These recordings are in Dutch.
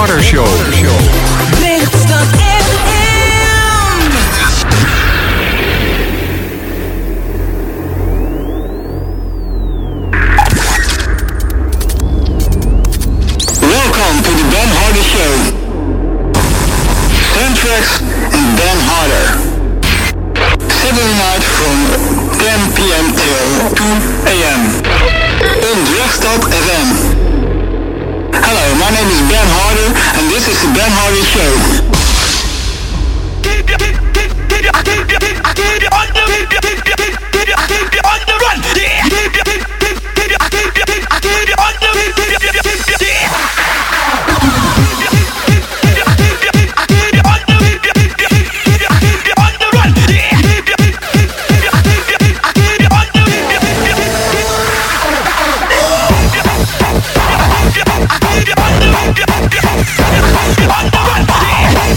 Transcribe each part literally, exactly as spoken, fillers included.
Harder Show. Leegstand F M. Welcome to the Ben Harder Show. Soundtracks and Ben Harder. Saturday night from ten p.m. till two a.m. on Drugstop F M. Hello, my name is Ben Harder and this is the Ben Harder Show. Keep you, keep, keep, keep you, keep you, keep, keep you on the, keep you, keep you, keep, keep you, keep you on the run. Yeah. Keep you, keep, keep, keep you, keep you, keep, keep you on the, keep you, keep you, keep you, yeah. On the run, yeah.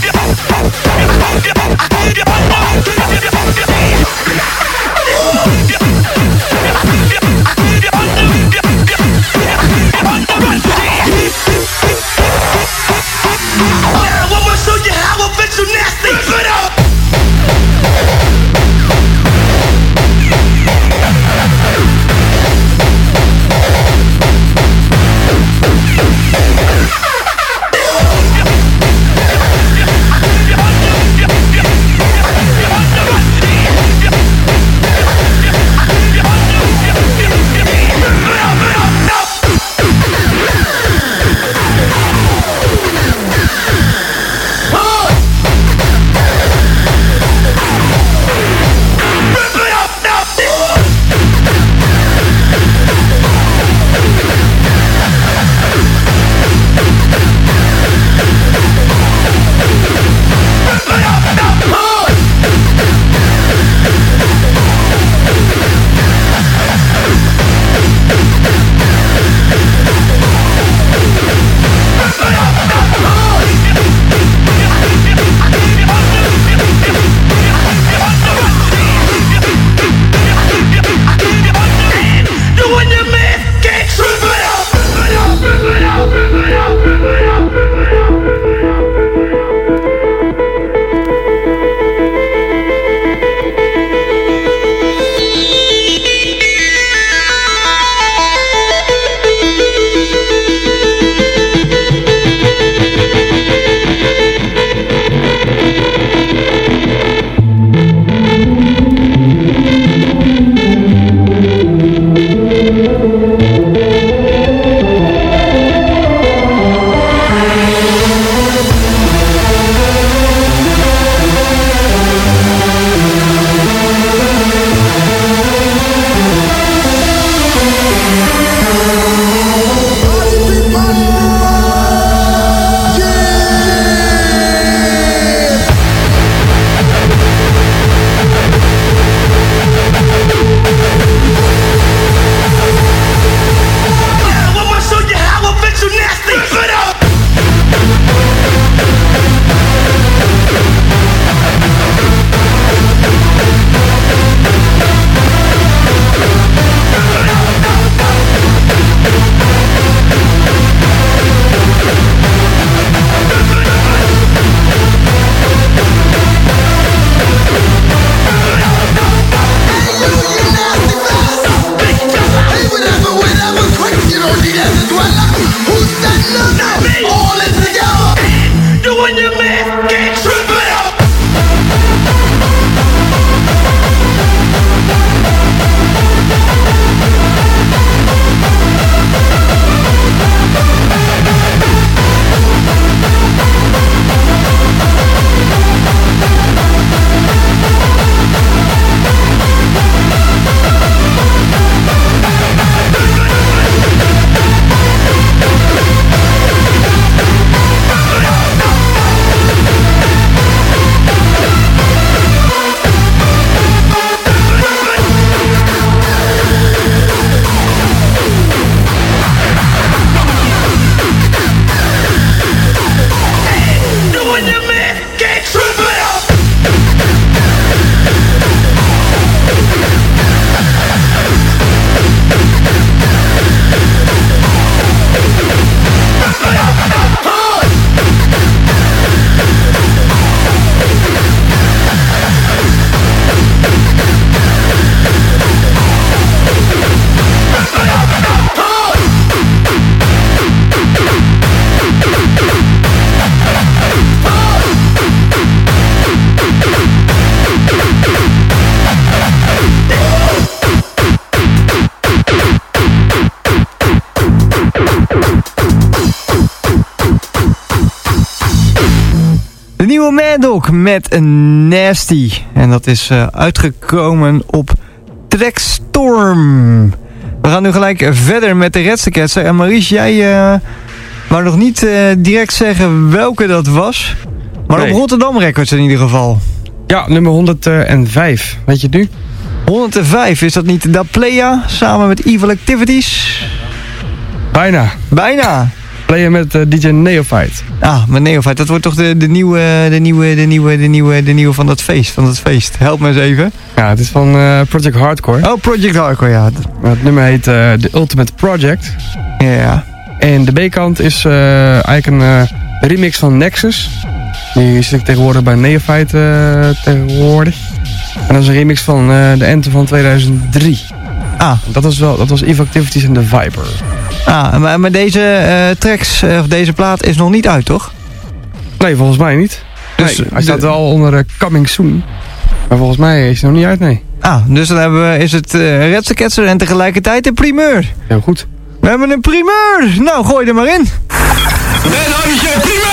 Silk met een Nasty. En dat is uh, uitgekomen op Trackstorm. We gaan nu gelijk verder met de Redsterketser. En Maurice, jij uh, wou nog niet uh, direct zeggen welke dat was. Maar nee. Op Rotterdam Records in ieder geval. Ja, nummer honderdvijf. Weet je het nu? honderdvijf, is dat niet Da Playa samen met Evil Activities? Bijna. Bijna. Playa met uh, D J Neophyte. Ah, met Neophyte. Dat wordt toch de, de, nieuwe, de, nieuwe, de, nieuwe, de, nieuwe, de nieuwe van dat feest. Van dat feest. Help me eens even. Ja, het is van uh, Project Hardcore. Oh, Project Hardcore, ja. Het nummer heet uh, The Ultimate Project. Ja, ja. En de B-kant is uh, eigenlijk een uh, remix van Nexus. Die zit tegenwoordig bij Neophyte uh, tegenwoordig. En dat is een remix van uh, de Anthem van tweeduizend drie. Ah. Dat was wel, dat was Evil Activities en The Viper. Ah, maar, maar deze uh, tracks, uh, of deze plaat is nog niet uit, toch? Nee, volgens mij niet. Dus nee, hij staat wel onder uh, Coming Soon. Maar volgens mij is hij nog niet uit, nee. Ah, dus dan hebben we, is het uh, Redsterketser en tegelijkertijd een primeur. Heel goed. We hebben een primeur! Nou, gooi er maar in. Ben Hardertje primeur!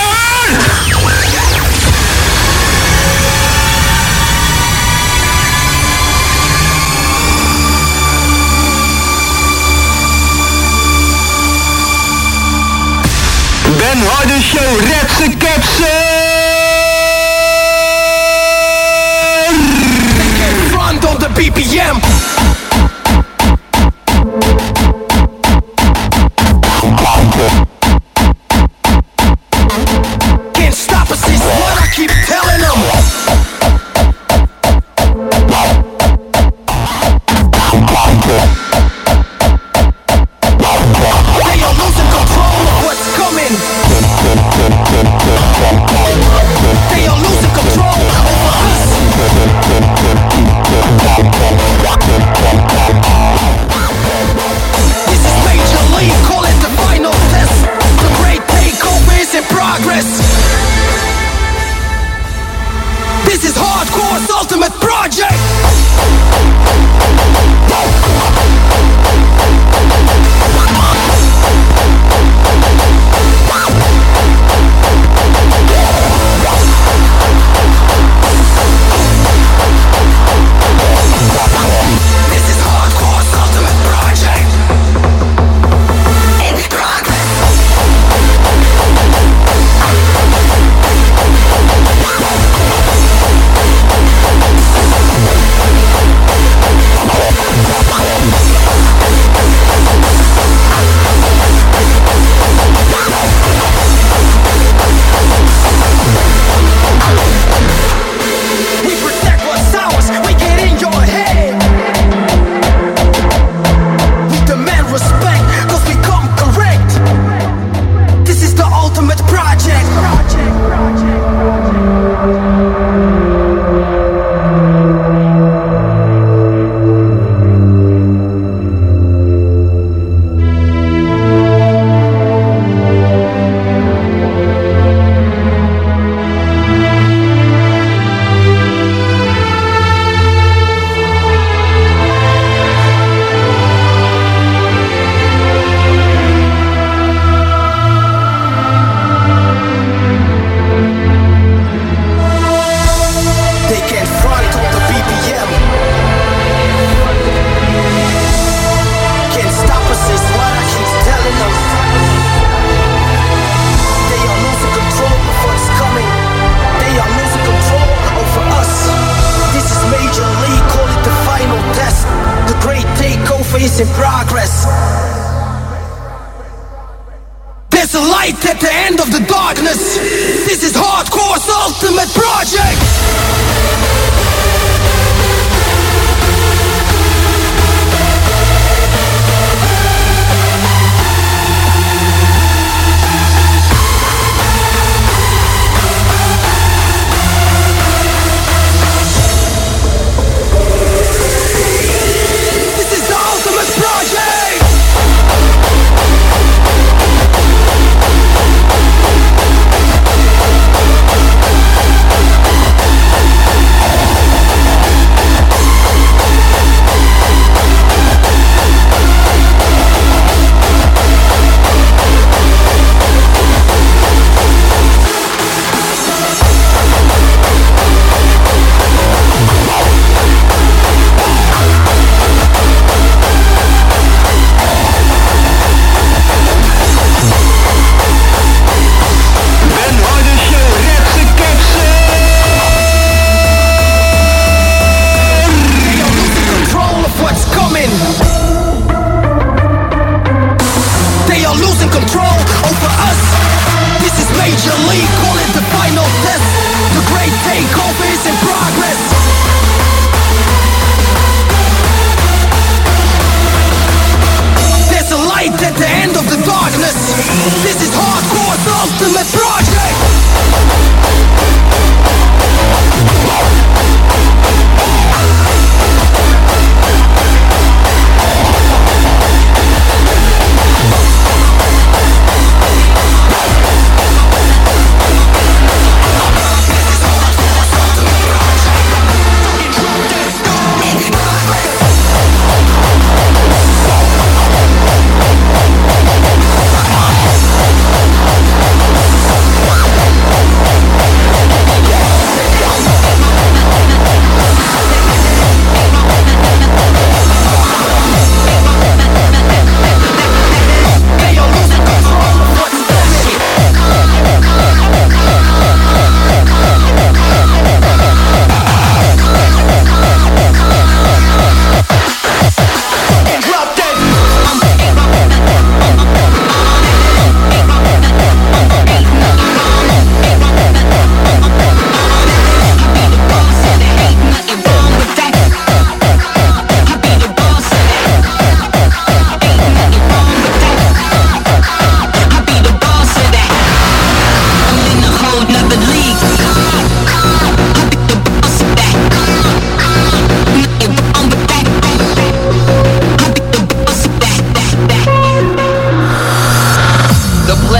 Ben Harder Show, Redsterketser! Front on the B P M. Can't stop us, is what I keep telling them. They are losing control of what's coming. They are losing control over us. This is Major League, call it the final test. The great takeover is in progress. This is Hardcore's ultimate project. This is Hardcore's ultimate project. In progress. We protect what's ours, we get in your head. We demand respect, cause we come correct. This is the ultimate project. Project, project, They can't front on the B P M. Can't stop us, is what I keep telling them. They are losing control of what's coming. They are losing control over us. This is Major League, call it the final test. The great takeover is in progress. There's a light at the end of the darkness. This is Hardcore's ultimate project. This is the ultimate project.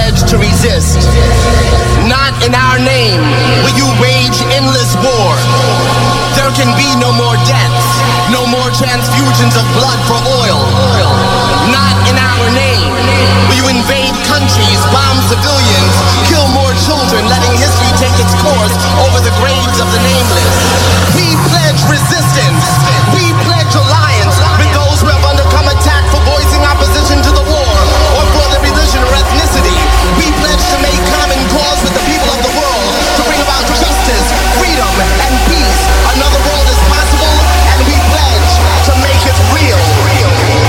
pledge to resist. Not in our name will you wage endless war. There can be no more deaths, no more transfusions of blood for oil. Not in our name will you invade countries, bomb civilians, kill more children, letting history take its course over the graves of the nameless. We pledge resistance. We pledge alliance with those who have undergone attack for voicing opposition to the war or for their religion or ethnicity. We pledge to make common cause with the people of the world to bring about justice, freedom, and peace. Another world is possible, and we pledge to make it real. real.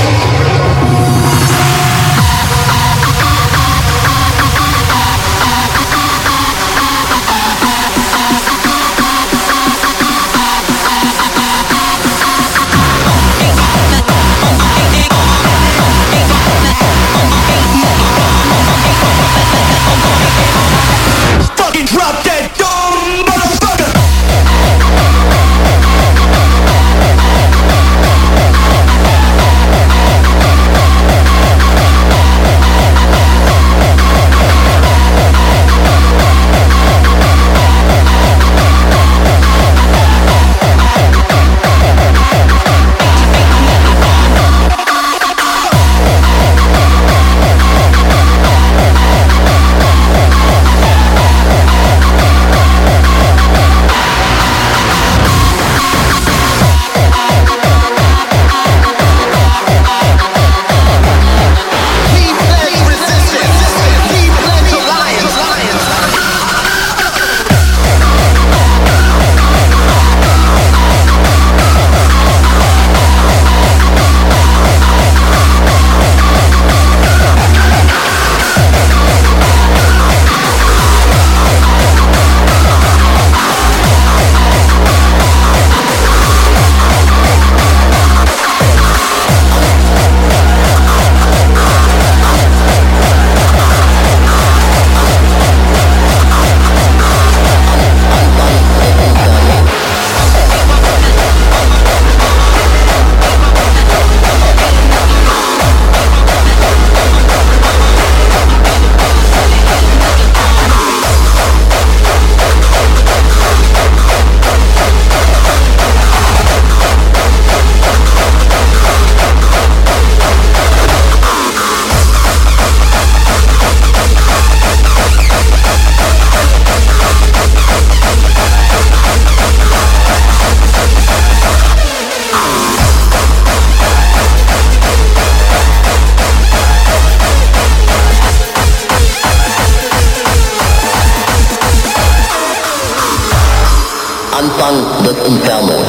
Fucking drop that dumb motherfucker! Antang des Infernos.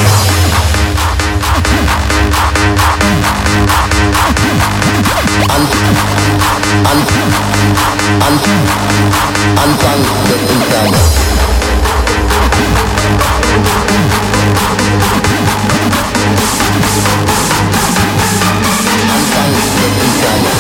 An, an, an, Anfang des Infernos. Anfang des Infernos.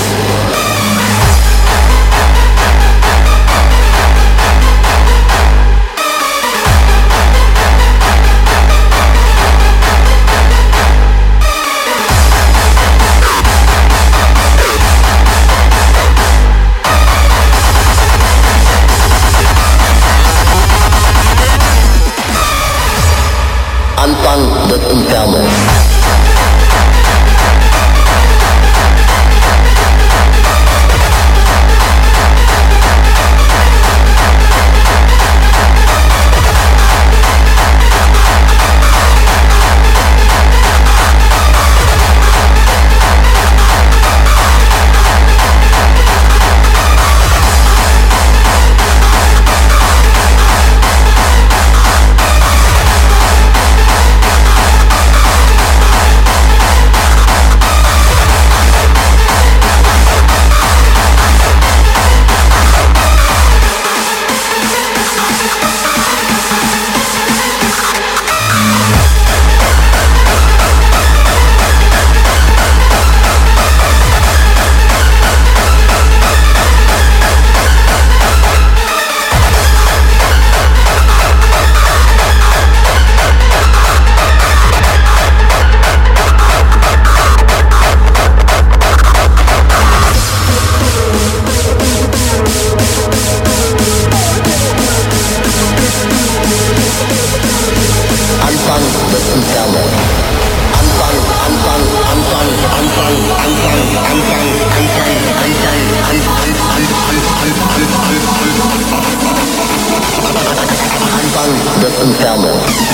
Malcolm Feldman.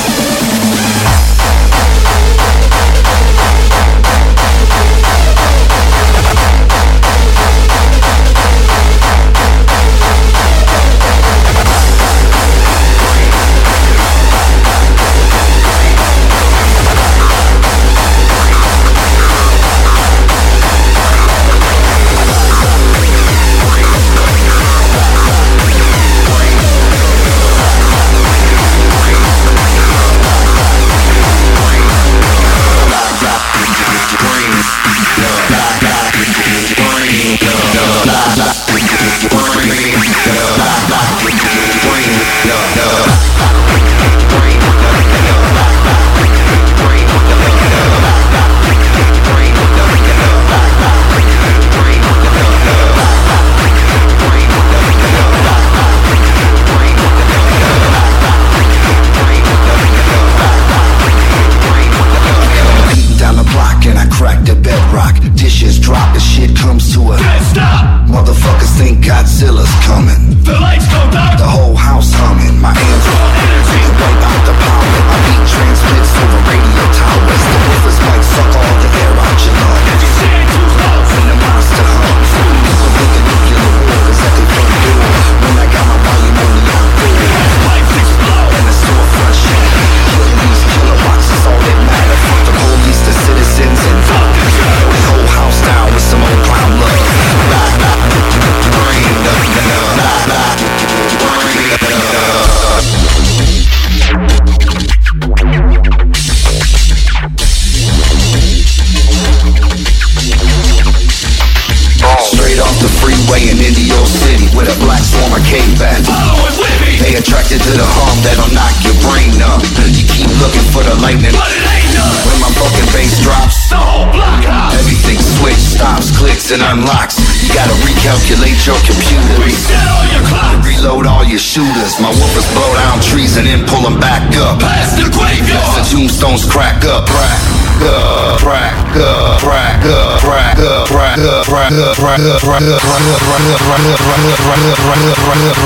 And unlocks. You gotta recalculate your computer. Reset all your clocks. Reload all your shooters. My woofers blow down trees and then pull them back up. Past the graveyard. The tombstones crack up. Crack up. Crack up. Crack up. Crack up. Crack up. Crack up. Crack up. Crack up. Crack up. Crack up. Crack up. Crack up. Crack up. Crack up. Crack up.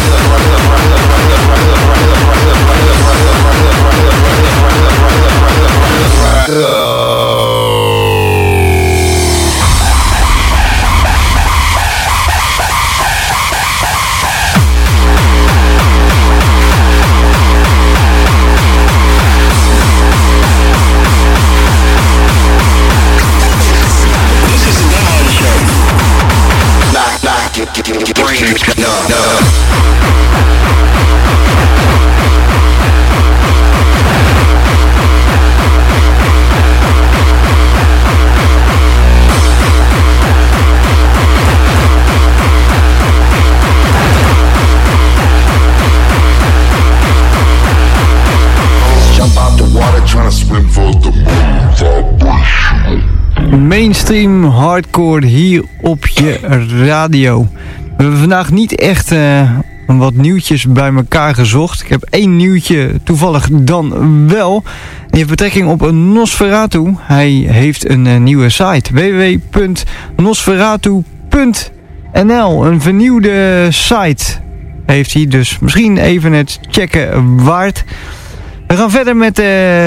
Crack up. Crack up. Mainstream hardcore hier op je radio. We hebben vandaag niet echt uh, wat nieuwtjes bij elkaar gezocht. Ik heb één nieuwtje toevallig dan wel. Die heeft betrekking op een Nosferatu. Hij heeft een uh, nieuwe site. w w w punt nosferatu punt n l. Een vernieuwde site heeft hij. Dus misschien even het checken waard. We gaan verder met uh,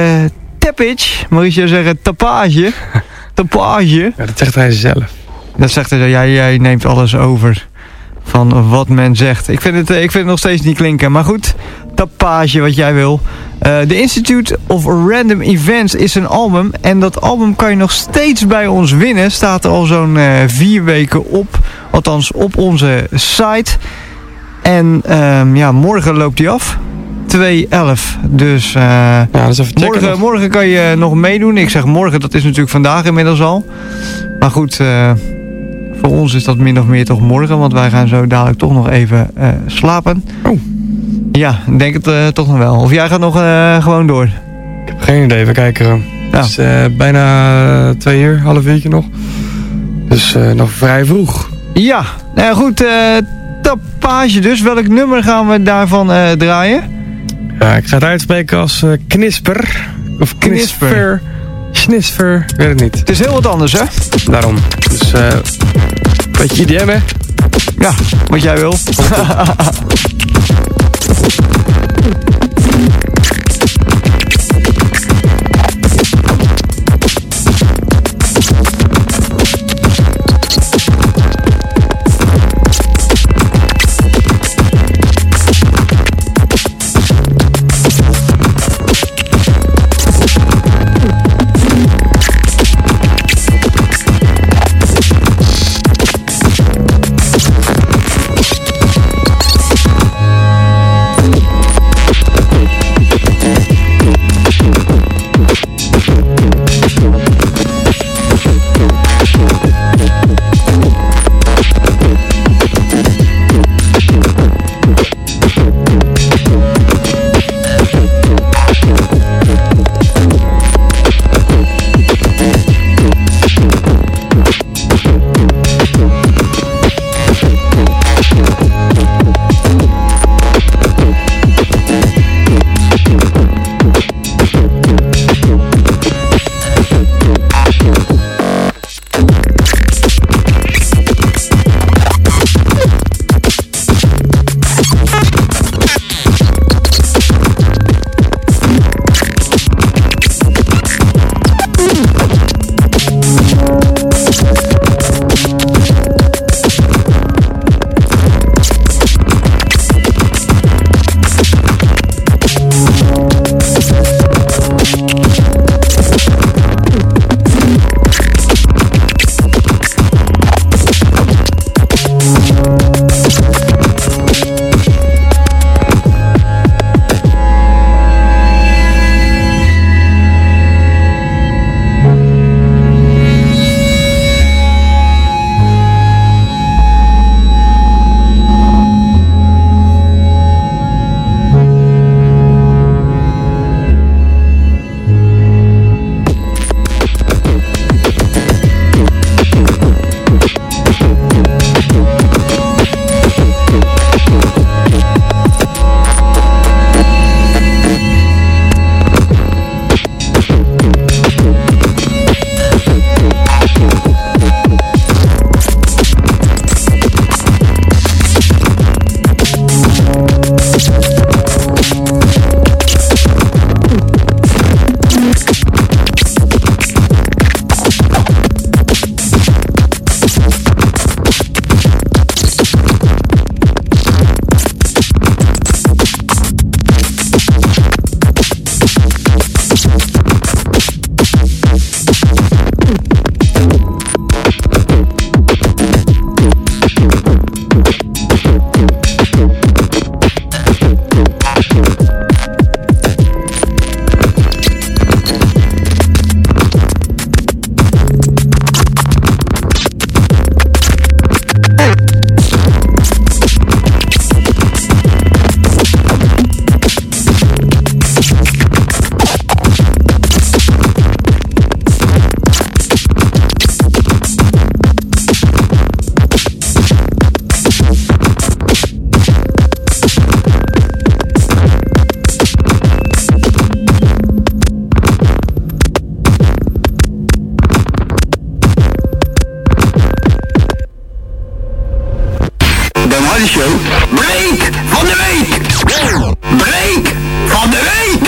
Tapage. Mag je zeggen tapage? Tapage. Ja, dat zegt hij zelf. Dat zegt hij, jij, jij neemt alles over van wat men zegt. Ik vind het, ik vind het nog steeds niet klinken, maar goed. Tapage, wat jij wil. Uh, The Institute of Random Events is een album. En dat album kan je nog steeds bij ons winnen. Staat er al zo'n uh, vier weken op. Althans, op onze site. En um, ja, morgen loopt die af. twee elf. Dus uh, ja, dat is even morgen, morgen kan je nog meedoen. Ik zeg morgen, dat is natuurlijk vandaag inmiddels al. Maar goed, uh, voor ons is dat min of meer toch morgen. Want wij gaan zo dadelijk toch nog even uh, slapen. Oh. Ja, ik denk het uh, toch nog wel. Of jij gaat nog uh, gewoon door? Ik heb geen idee, we kijken. Ja. Het is uh, bijna twee uur, half uurtje nog. Dus uh, nog vrij vroeg. Ja, nou ja, goed. Uh, Tapage dus. Welk nummer gaan we daarvan uh, draaien? Ja, ik ga het uitspreken als uh, knisper. Of knisper. Snisper. Ik weet het niet. Het is heel wat anders, hè? Daarom. Dus, uh, beetje I D M, hè? Ja, wat jij wil. radioshow. Break van de week. Break van de week.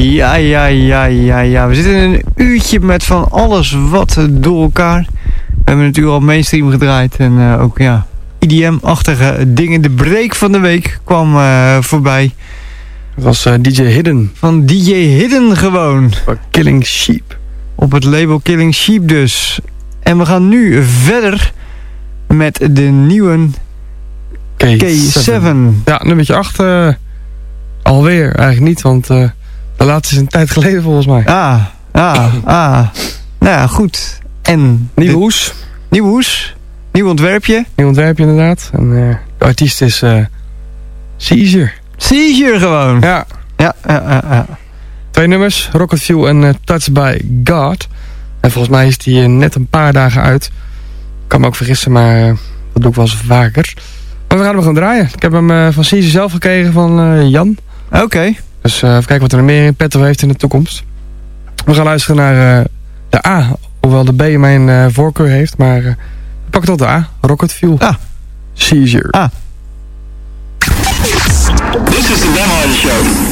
Ja, ja, ja, ja, ja. We zitten in een uurtje met van alles wat door elkaar. We hebben natuurlijk al mainstream gedraaid en uh, ook ja, I D M-achtige dingen. De break van de week kwam uh, voorbij. Dat was uh, D J Hidden. Van D J Hidden gewoon. Killing Sheep. Op het label Killing Sheep dus. En we gaan nu verder met de nieuwe K zeven. Ja, nummertje acht uh, alweer eigenlijk niet, want uh, de laatste is een tijd geleden volgens mij. Ah, ah, ah. Nou ja, goed. En Nieuwe hoes. Nieuwe hoes. Nieuw ontwerpje. Nieuw ontwerpje inderdaad. En uh, de artiest is uh, Seizure. Seizure gewoon. Ja. Ja, ja, ja, ja. Twee nummers, Rocket Fuel en uh, Touched by God. En volgens mij is die uh, net een paar dagen uit. Ik kan me ook vergissen, maar uh, dat doe ik wel eens vaker. Maar we gaan hem gewoon draaien. Ik heb hem uh, van Seizure zelf gekregen van uh, Jan. Oké. Okay. Dus uh, even kijken wat er nog meer in petto heeft in de toekomst. We gaan luisteren naar uh, de A. Hoewel de B mijn uh, voorkeur heeft. Maar uh, pak tot de A. Rocket Fuel. Ah. Seizure. Ah. This is the Demo of the Show.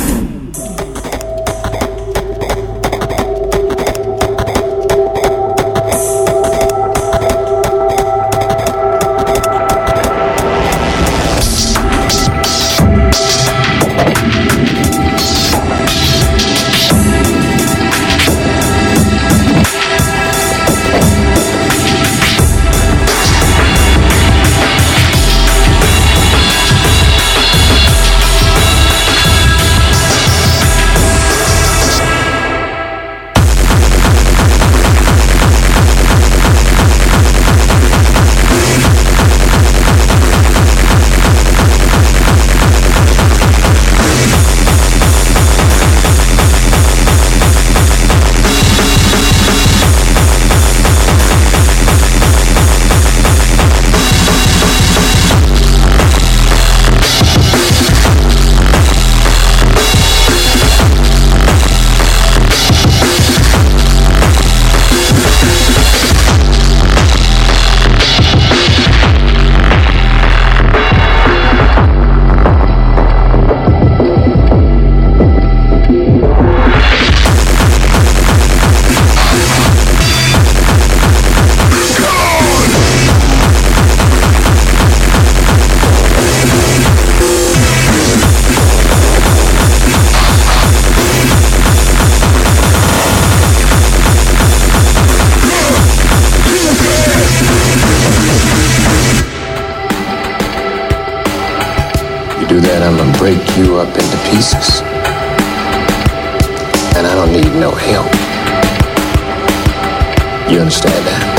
Break you up into pieces. And I don't need no help. You understand that?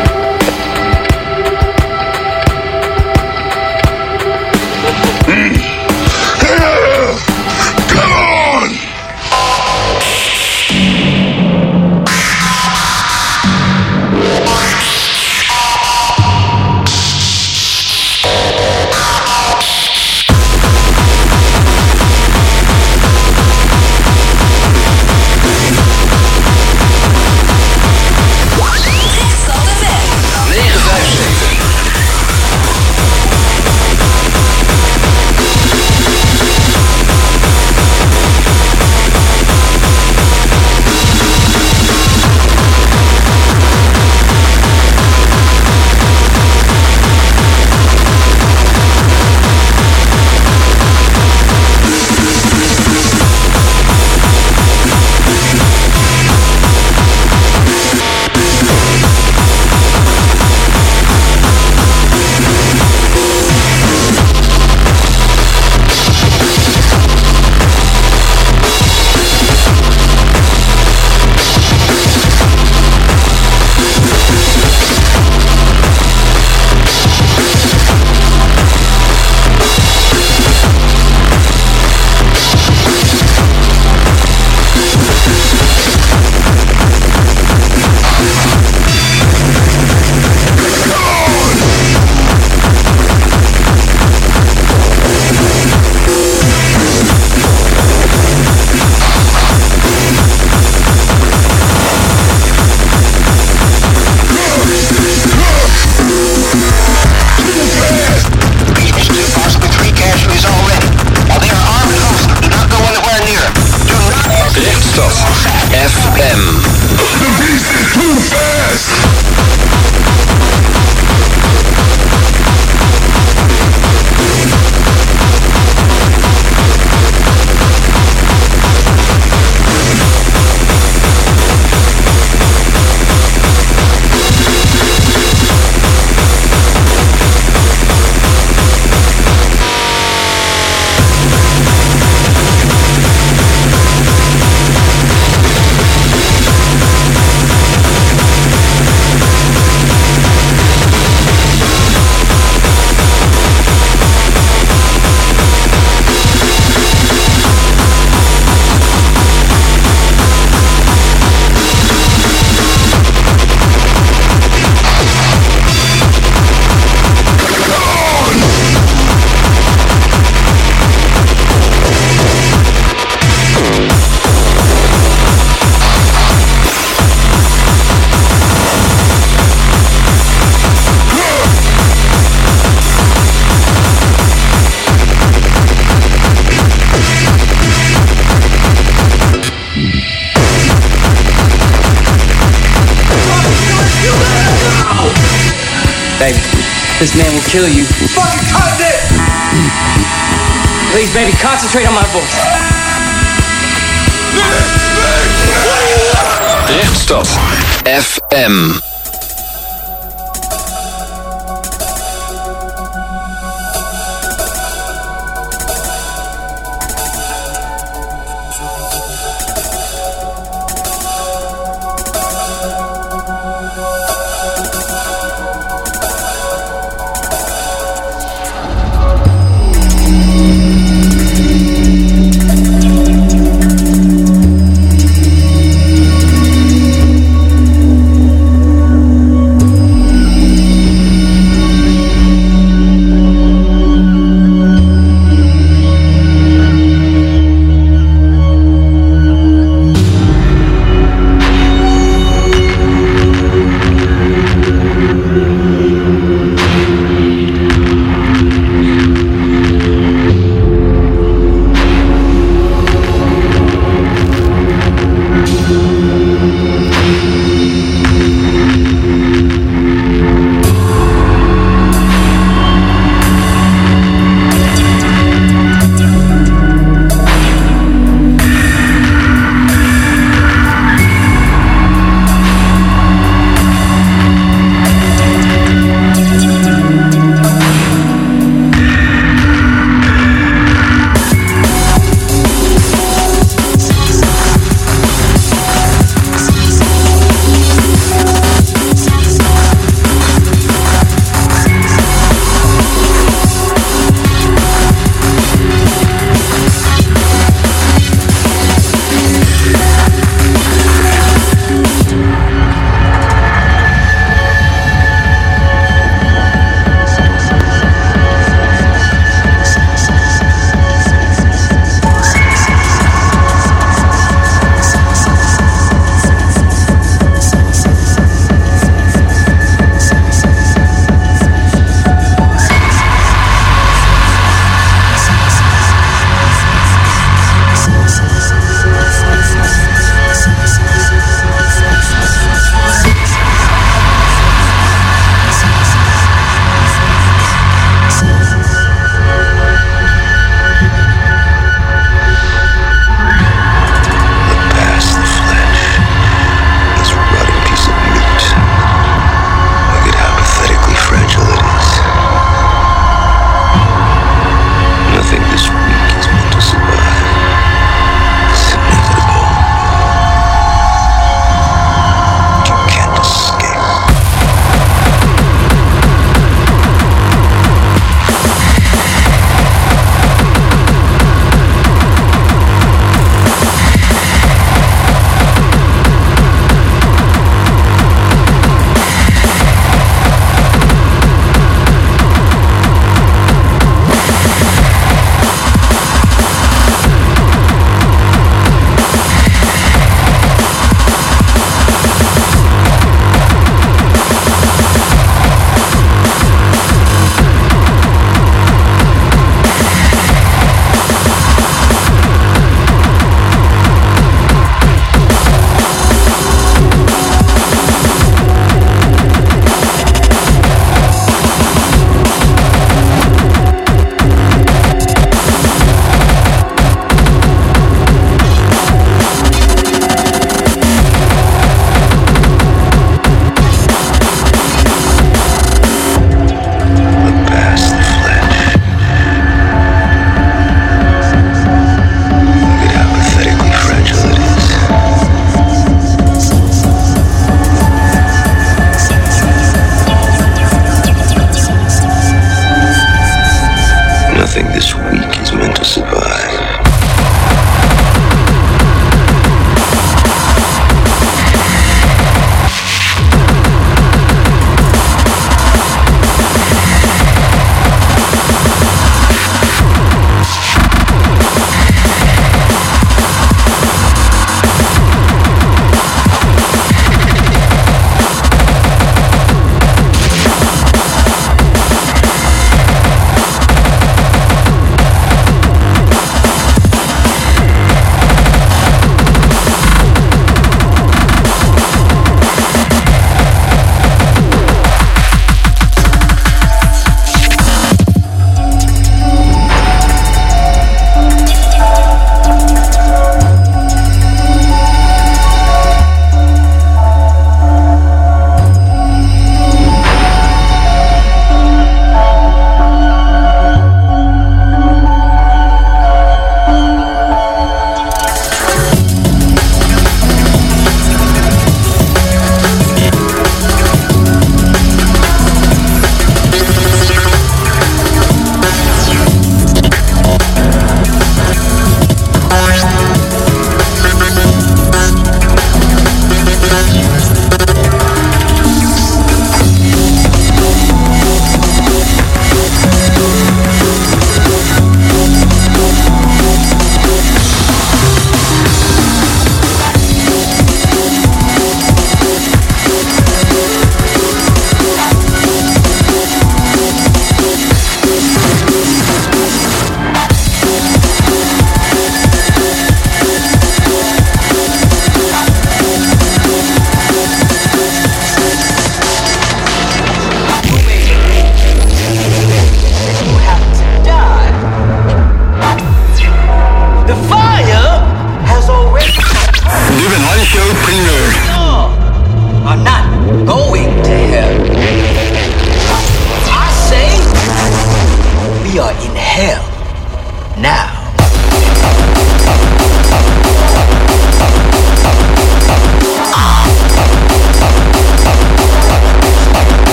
Come on! This Baby, this man will kill you. Fucking cut it! Please, baby, concentrate on my voice. Rechtstad F M.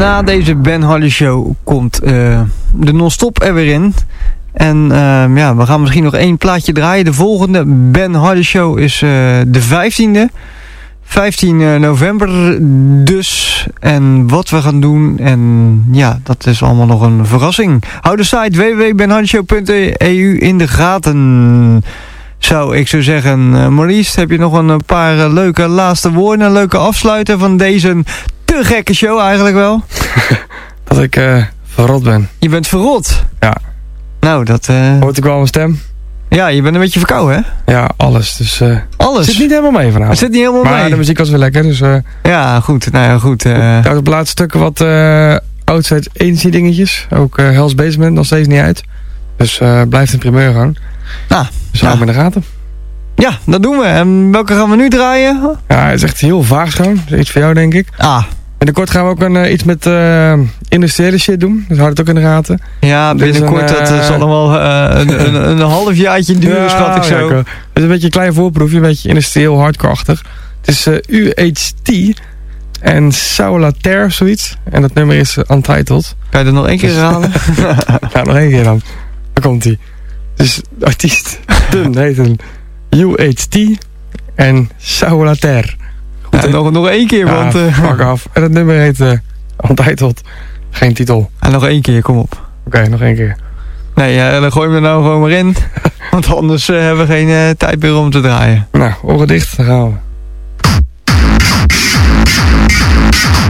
na deze Ben Hardy Show komt uh, de non-stop er weer in. En uh, ja, we gaan misschien nog één plaatje draaien. De volgende Ben Hardy Show is uh, de vijftiende. vijftien november dus. En wat we gaan doen. En ja, dat is allemaal nog een verrassing. Hou de site w w w punt ben hardy show punt e u in de gaten. Zou ik zo zeggen. Uh, Maurice, heb je nog een paar uh, leuke laatste woorden. Een leuke afsluiter van deze te gekke show eigenlijk wel? Dat ik uh, verrot ben. Je bent verrot? Ja. Nou, dat... Uh... Hoort ik wel mijn stem? Ja, je bent een beetje verkouden, hè? Ja, alles. Dus, uh, alles? Het zit niet helemaal mee vanavond. Het zit niet helemaal maar mee? Maar de muziek was weer lekker, dus... Uh, ja, goed. Nou ja, goed. Uh... Ja, op de laatste stukken wat uh, outside agency dingetjes. Ook uh, Hell's Basement nog steeds niet uit. Dus uh, blijft een primeur gaan. Nou, dus hou ja. hem in de gaten. Ja, dat doen we. En welke gaan we nu draaien? Ja, het is echt heel vaag gewoon. Dat is iets voor jou, denk ik. Ah. Binnenkort gaan we ook een, uh, iets met uh, industriële shit doen. Dus houd het ook in de gaten. Ja, binnenkort. Een, uh, dat zal nog wel uh, een, een, een halfjaartje duren, ja, schat ik zo. Ja, het is een beetje een klein voorproefje. Een beetje industrieel, hardcore-achtig. Het is uh, U H T en Saulater of zoiets. En dat nummer is uh, Untitled. Kan je dat nog één keer herhalen? Ja, nog één keer dan. Daar komt hij. Dus de artiest Dun heet een U H T en Saulater. Ja, nog, nog één keer, ja, want... Uh, fuck af. En het nummer heet uh, Untitled. Geen titel. En nog één keer, kom op. Oké, okay, nog één keer. Nee, uh, dan gooien we er nou gewoon maar in. Want anders uh, hebben we geen uh, tijd meer om te draaien. Nou, oren dicht, dan gaan we.